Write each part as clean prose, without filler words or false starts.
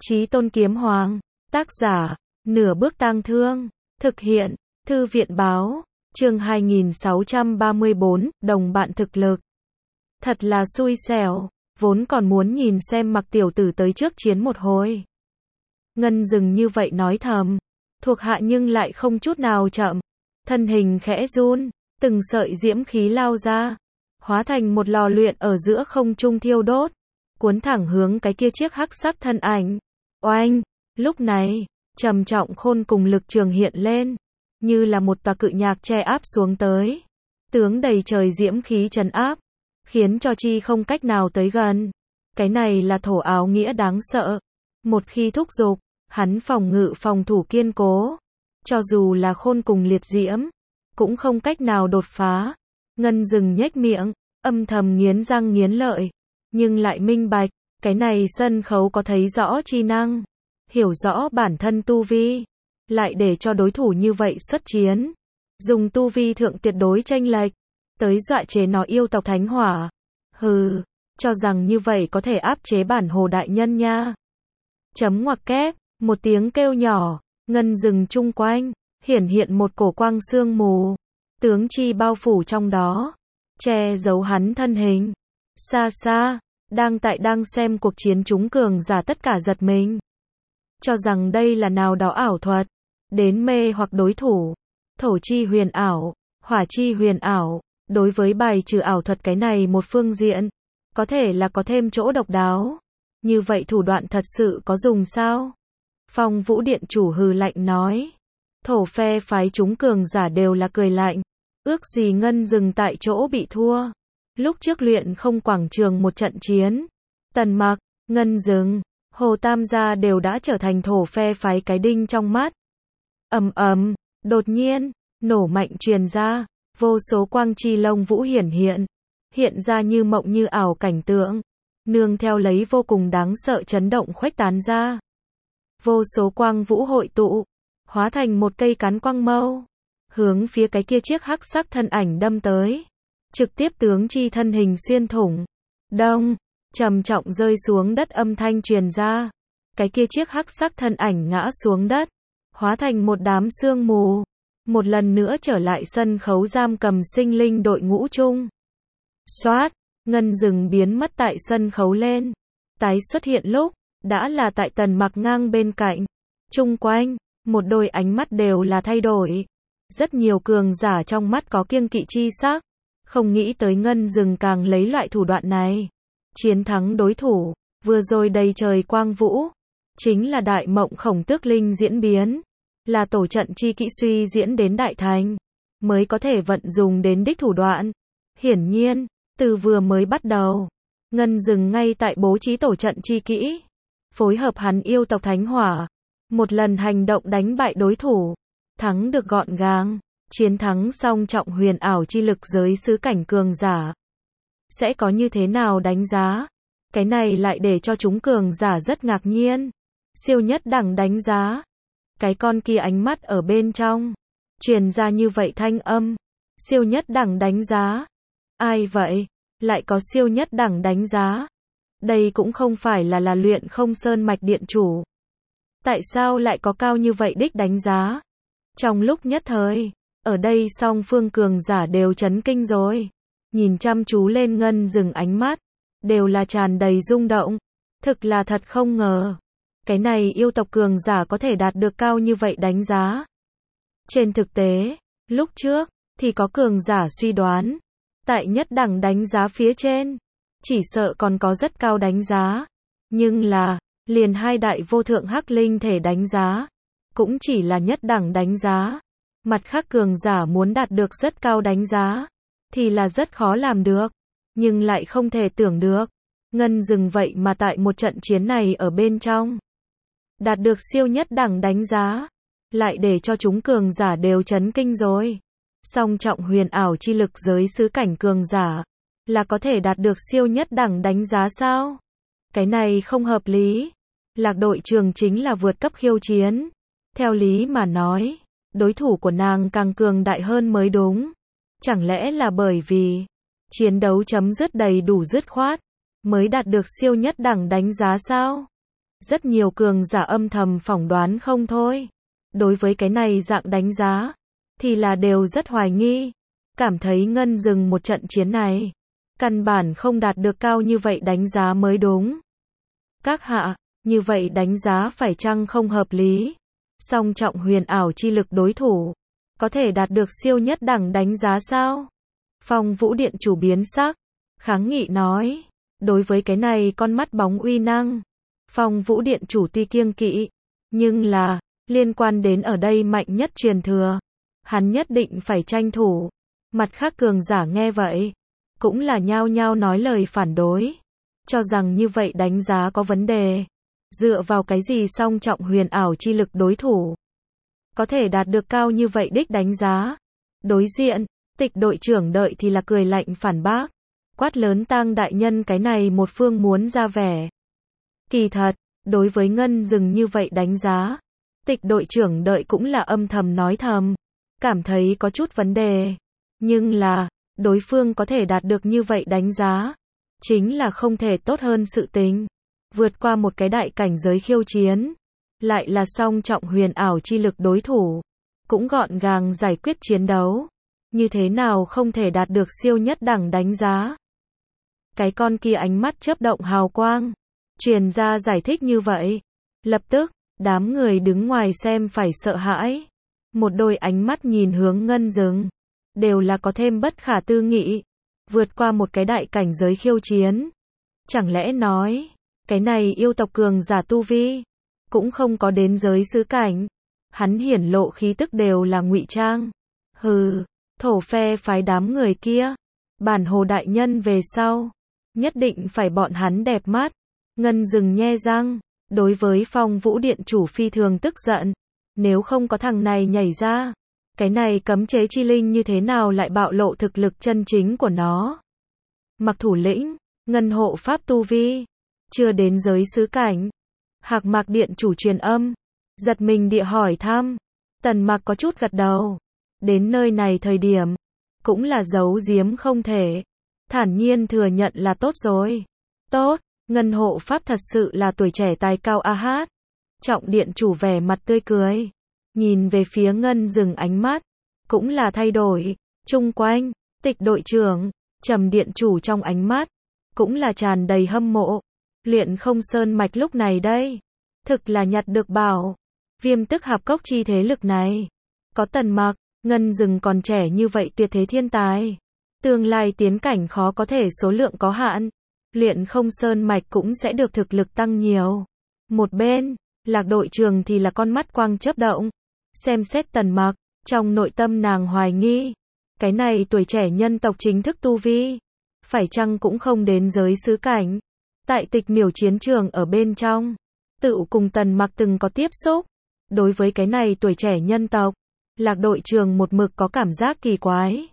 Chí Tôn Kiếm Hoàng. Tác giả, Nửa Bước Tang Thương. Thực hiện, Thư viện báo. Chương 2634, đồng bạn thực lực. Thật là xui xẻo, vốn còn muốn nhìn xem Mặc tiểu tử tới trước chiến một hồi. Ngân dừng như vậy nói thầm, thuộc hạ nhưng lại không chút nào chậm. Thân hình khẽ run, từng sợi diễm khí lao ra, hóa thành một lò luyện ở giữa không trung thiêu đốt, cuốn thẳng hướng cái kia chiếc hắc sắc thân ảnh. Oanh, lúc này, trầm trọng khôn cùng lực trường hiện lên, như là một tòa cự nhạc che áp xuống tới. Tướng đầy trời diễm khí trấn áp, khiến cho chi không cách nào tới gần. Cái này là thổ áo nghĩa đáng sợ. Một khi thúc giục, hắn phòng ngự phòng thủ kiên cố. Cho dù là khôn cùng liệt diễm, cũng không cách nào đột phá. Ngân dừng nhếch miệng, âm thầm nghiến răng nghiến lợi. Nhưng lại minh bạch, cái này sân khấu có thấy rõ chi năng. Hiểu rõ bản thân tu vi. Lại để cho đối thủ như vậy xuất chiến. Dùng tu vi thượng tuyệt đối chênh lệch. Tới dọa chế nó yêu tộc thánh hỏa. Hừ, cho rằng như vậy có thể áp chế bản hồ đại nhân nha. Chấm ngoặc kép, một tiếng kêu nhỏ, ngân dừng chung quanh, hiển hiện một cổ quang sương mù. Tướng chi bao phủ trong đó, che giấu hắn thân hình. Xa xa, đang xem cuộc chiến chúng cường giả tất cả giật mình. Cho rằng đây là nào đó ảo thuật, đến mê hoặc đối thủ. Thổ chi huyền ảo, hỏa chi huyền ảo, đối với bài trừ ảo thuật cái này một phương diện, có thể là có thêm chỗ độc đáo. Như vậy thủ đoạn thật sự có dùng sao? Phong Vũ Điện chủ hừ lạnh nói. Thổ phe phái chúng cường giả đều là cười lạnh. Ước gì Ngân dừng tại chỗ bị thua. Lúc trước luyện không quảng trường một trận chiến. Tần Mặc, Ngân dừng, Hồ Tam gia đều đã trở thành thổ phe phái cái đinh trong mắt. Ầm ầm, đột nhiên, nổ mạnh truyền ra, vô số quang chi lông vũ hiển hiện ra như mộng như ảo cảnh tượng, nương theo lấy vô cùng đáng sợ chấn động khuếch tán ra. Vô số quang vũ hội tụ, hóa thành một cây cán quang mâu, hướng phía cái kia chiếc hắc sắc thân ảnh đâm tới, trực tiếp tướng chi thân hình xuyên thủng. Đông, trầm trọng rơi xuống đất âm thanh truyền ra, cái kia chiếc hắc sắc thân ảnh ngã xuống đất, hóa thành một đám sương mù, một lần nữa trở lại sân khấu giam cầm sinh linh đội ngũ chung. Xoát, Ngân dừng biến mất tại sân khấu lên, tái xuất hiện lúc, đã là tại Tần Mặc ngang bên cạnh. Chung quanh, một đôi ánh mắt đều là thay đổi. Rất nhiều cường giả trong mắt có kiêng kỵ chi sắc. Không nghĩ tới Ngân dừng càng lấy loại thủ đoạn này. Chiến thắng đối thủ, vừa rồi đầy trời quang vũ. Chính là đại mộng khổng tước linh diễn biến. Là tổ trận chi kỹ suy diễn đến đại thành. Mới có thể vận dùng đến đích thủ đoạn. Hiển nhiên, từ vừa mới bắt đầu, Ngân dừng ngay tại bố trí tổ trận chi kỹ. Phối hợp hắn yêu tộc thánh hỏa. Một lần hành động đánh bại đối thủ. Thắng được gọn gàng. Chiến thắng song trọng huyền ảo chi lực giới xứ cảnh cường giả. Sẽ có như thế nào đánh giá? Cái này lại để cho chúng cường giả rất ngạc nhiên. Siêu nhất đẳng đánh giá. Cái con kia ánh mắt ở bên trong. Truyền ra như vậy thanh âm. Siêu nhất đẳng đánh giá. Ai vậy? Lại có siêu nhất đẳng đánh giá. Đây cũng không phải là luyện không sơn mạch điện chủ. Tại sao lại có cao như vậy đích đánh giá? Trong lúc nhất thời, ở đây song phương cường giả đều chấn kinh rồi. Nhìn chăm chú lên Ngân dừng ánh mắt, đều là tràn đầy rung động. Thực là thật không ngờ. Cái này yêu tộc cường giả có thể đạt được cao như vậy đánh giá. Trên thực tế, lúc trước, thì có cường giả suy đoán. Tại nhất đẳng đánh giá phía trên, chỉ sợ còn có rất cao đánh giá. Nhưng là, liền hai đại vô thượng hắc linh thể đánh giá, cũng chỉ là nhất đẳng đánh giá. Mặt khác cường giả muốn đạt được rất cao đánh giá, thì là rất khó làm được. Nhưng lại không thể tưởng được. Ngân dừng vậy mà tại một trận chiến này ở bên trong. Đạt được siêu nhất đẳng đánh giá. Lại để cho chúng cường giả đều chấn kinh rồi. Song trọng huyền ảo chi lực giới xứ cảnh cường giả. Là có thể đạt được siêu nhất đẳng đánh giá sao? Cái này không hợp lý. Lạc đội trường chính là vượt cấp khiêu chiến. Theo lý mà nói, đối thủ của nàng càng cường đại hơn mới đúng. Chẳng lẽ là bởi vì chiến đấu chấm dứt đầy đủ dứt khoát, mới đạt được siêu nhất đẳng đánh giá sao? Rất nhiều cường giả âm thầm phỏng đoán không thôi. Đối với cái này dạng đánh giá, thì là đều rất hoài nghi. Cảm thấy Ngân Dừng một trận chiến này, căn bản không đạt được cao như vậy đánh giá mới đúng. Các hạ, như vậy đánh giá phải chăng không hợp lý? Song trọng huyền ảo chi lực đối thủ, có thể đạt được siêu nhất đẳng đánh giá sao? Phong Vũ Điện chủ biến sắc, kháng nghị nói. Đối với cái này con mắt bóng uy năng, Phong Vũ Điện chủ tuy kiêng kỵ, nhưng là, liên quan đến ở đây mạnh nhất truyền thừa, hắn nhất định phải tranh thủ. Mặt khác cường giả nghe vậy, cũng là nhao nhao nói lời phản đối, cho rằng như vậy đánh giá có vấn đề. Dựa vào cái gì song trọng huyền ảo chi lực đối thủ, có thể đạt được cao như vậy đích đánh giá? Đối diện, Tịch đội trưởng đợi thì là cười lạnh phản bác, quát lớn Tang đại nhân cái này một phương muốn ra vẻ. Kỳ thật, đối với Ngân Dừng như vậy đánh giá, Tịch đội trưởng đợi cũng là âm thầm nói thầm, cảm thấy có chút vấn đề. Nhưng là, đối phương có thể đạt được như vậy đánh giá, chính là không thể tốt hơn sự tình. Vượt qua một cái đại cảnh giới khiêu chiến, lại là song trọng huyền ảo chi lực đối thủ, cũng gọn gàng giải quyết chiến đấu. Như thế nào không thể đạt được siêu nhất đẳng đánh giá? Cái con kia ánh mắt chớp động hào quang, truyền ra giải thích như vậy. Lập tức, đám người đứng ngoài xem phải sợ hãi. Một đôi ánh mắt nhìn hướng Ngân Dừng, đều là có thêm bất khả tư nghị. Vượt qua một cái đại cảnh giới khiêu chiến. Chẳng lẽ nói, cái này yêu tộc cường giả tu vi, cũng không có đến giới xứ cảnh. Hắn hiển lộ khí tức đều là ngụy trang. Hừ, thổ phe phái đám người kia, bản hồ đại nhân về sau, nhất định phải bọn hắn đẹp mắt. Ngân Dừng nhe răng, đối với Phong Vũ Điện chủ phi thường tức giận. Nếu không có thằng này nhảy ra, cái này cấm chế chi linh như thế nào lại bạo lộ thực lực chân chính của nó? Mặc thủ lĩnh, Ngân hộ pháp tu vi, chưa đến giới xứ cảnh. Hạc Mạc Điện chủ truyền âm, giật mình địa hỏi thăm. Tần Mặc có chút gật đầu. Đến nơi này thời điểm, cũng là giấu giếm không thể. Thản nhiên thừa nhận là tốt rồi. Tốt, Ngân hộ pháp thật sự là tuổi trẻ tài cao a hát. Trọng điện chủ vẻ mặt tươi cười, nhìn về phía Ngân Dừng ánh mắt, cũng là thay đổi. Chung quanh, Tịch đội trưởng, Trầm điện chủ trong ánh mắt, cũng là tràn đầy hâm mộ. Luyện Không Sơn mạch lúc này đây, thực là nhặt được bảo. Viêm tức hạp cốc chi thế lực này, có Tần Mặc, Ngân Dừng còn trẻ như vậy tuyệt thế thiên tài. Tương lai tiến cảnh khó có thể số lượng có hạn. Luyện Không Sơn mạch cũng sẽ được thực lực tăng nhiều. Một bên, Lạc đội trường thì là con mắt quang chớp động. Xem xét Tần Mặc, trong nội tâm nàng hoài nghi. Cái này tuổi trẻ nhân tộc chính thức tu vi, phải chăng cũng không đến giới xứ cảnh. Tại Tịch miểu chiến trường ở bên trong, tự cùng Tần Mặc từng có tiếp xúc. Đối với cái này tuổi trẻ nhân tộc, Lạc đội trường một mực có cảm giác kỳ quái.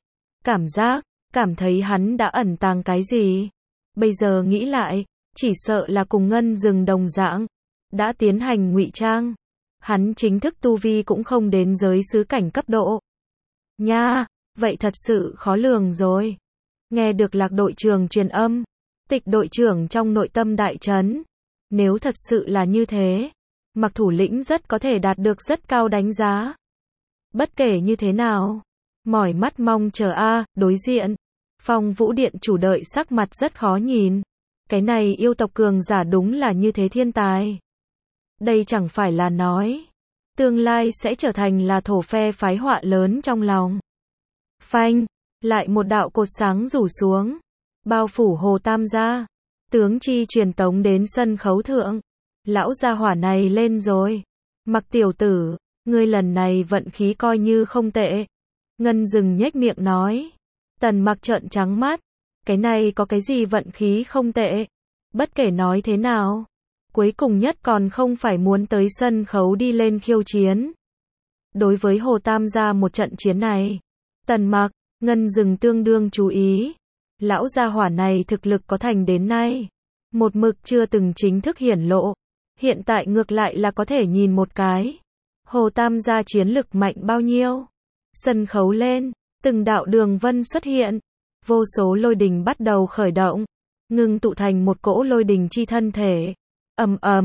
Cảm thấy hắn đã ẩn tàng cái gì. Bây giờ nghĩ lại, chỉ sợ là cùng Ngân Dừng đồng dạng, đã tiến hành ngụy trang. Hắn chính thức tu vi cũng không đến giới xứ cảnh cấp độ. Nha, vậy thật sự khó lường rồi. Nghe được Lạc đội trường truyền âm, Tịch đội trưởng trong nội tâm đại chấn. Nếu thật sự là như thế, Mặc thủ lĩnh rất có thể đạt được rất cao đánh giá. Bất kể như thế nào, mỏi mắt mong chờ đối diện. Phong Vũ Điện chủ đợi sắc mặt rất khó nhìn. Cái này yêu tộc cường giả đúng là như thế thiên tài. Đây chẳng phải là nói, tương lai sẽ trở thành là thổ phe phái họa lớn trong lòng. Phanh, lại một đạo cột sáng rủ xuống, bao phủ Hồ Tam gia. Tướng chi truyền tống đến sân khấu thượng. Lão gia hỏa này lên rồi. Mặc tiểu tử, ngươi lần này vận khí coi như không tệ. Ngân Dừng nhếch miệng nói. Tần Mặc trợn trắng mắt. Cái này có cái gì vận khí không tệ? Bất kể nói thế nào, cuối cùng nhất còn không phải muốn tới sân khấu đi lên khiêu chiến. Đối với Hồ Tam gia một trận chiến này, Tần Mặc, Ngân Dừng tương đương chú ý. Lão gia hỏa này thực lực có thành đến nay, một mực chưa từng chính thức hiển lộ. Hiện tại ngược lại là có thể nhìn một cái. Hồ Tam gia chiến lực mạnh bao nhiêu? Sân khấu lên, từng đạo đường vân xuất hiện. Vô số lôi đình bắt đầu khởi động, ngưng tụ thành một cỗ lôi đình chi thân thể. Ầm ầm,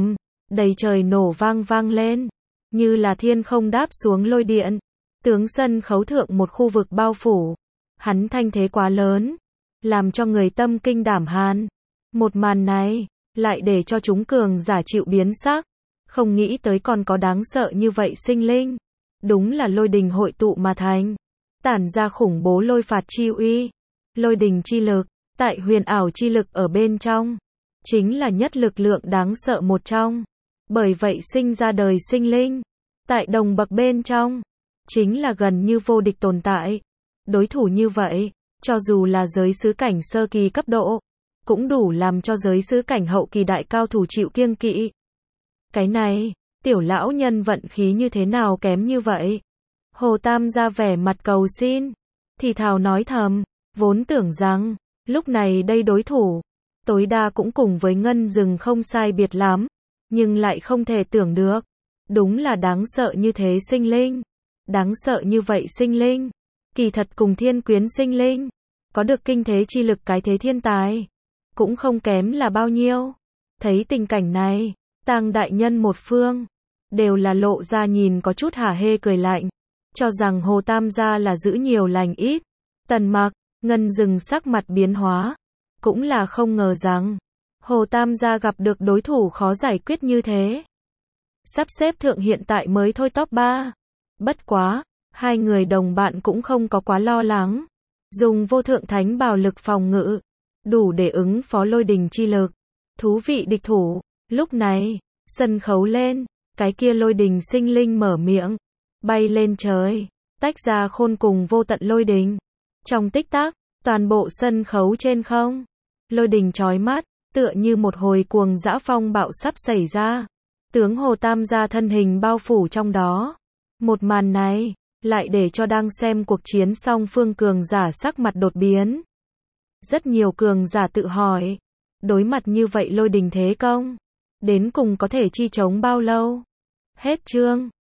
đầy trời nổ vang vang lên, như là thiên không đáp xuống lôi điện. Tướng sân khấu thượng một khu vực bao phủ, hắn thanh thế quá lớn, làm cho người tâm kinh đảm hàn. Một màn này, lại để cho chúng cường giả chịu biến sắc, không nghĩ tới còn có đáng sợ như vậy sinh linh. Đúng là lôi đình hội tụ mà thành, tản ra khủng bố lôi phạt chi uy, lôi đình chi lực, tại huyền ảo chi lực ở bên trong, chính là nhất lực lượng đáng sợ một trong. Bởi vậy sinh ra đời sinh linh, tại đồng bậc bên trong, chính là gần như vô địch tồn tại. Đối thủ như vậy, cho dù là giới sứ cảnh sơ kỳ cấp độ, cũng đủ làm cho giới sứ cảnh hậu kỳ đại cao thủ chịu kiêng kỵ. Cái này, tiểu lão nhân vận khí như thế nào kém như vậy? Hồ Tam ra vẻ mặt cầu xin, thì thào nói thầm, vốn tưởng rằng, lúc này đây đối thủ, tối đa cũng cùng với ngân rừng không sai biệt lắm, nhưng lại không thể tưởng được. Đúng là đáng sợ như thế sinh linh. Đáng sợ như vậy sinh linh, kỳ thật cùng thiên quyến sinh linh, có được kinh thế chi lực cái thế thiên tài, cũng không kém là bao nhiêu. Thấy tình cảnh này, Tang đại nhân một phương, đều là lộ ra nhìn có chút hả hê cười lạnh, cho rằng Hồ Tam gia là giữ nhiều lành ít. Tần Mặc, ngân rừng sắc mặt biến hóa, cũng là không ngờ rằng, Hồ Tam gia gặp được đối thủ khó giải quyết như thế. Sắp xếp thượng hiện tại mới thôi top 3. Bất quá, hai người đồng bạn cũng không có quá lo lắng. Dùng vô thượng thánh bào lực phòng ngự, đủ để ứng phó lôi đình chi lực. Thú vị địch thủ. Lúc này, sân khấu lên, cái kia lôi đình sinh linh mở miệng, bay lên trời, tách ra khôn cùng vô tận lôi đình. Trong tích tắc, toàn bộ sân khấu trên không, lôi đình chói mắt, tựa như một hồi cuồng dã phong bạo sắp xảy ra. Tướng Hồ Tam gia thân hình bao phủ trong đó. Một màn này, lại để cho đang xem cuộc chiến song phương cường giả sắc mặt đột biến. Rất nhiều cường giả tự hỏi, đối mặt như vậy lôi đình thế công, đến cùng có thể chi chống bao lâu? Hết chương.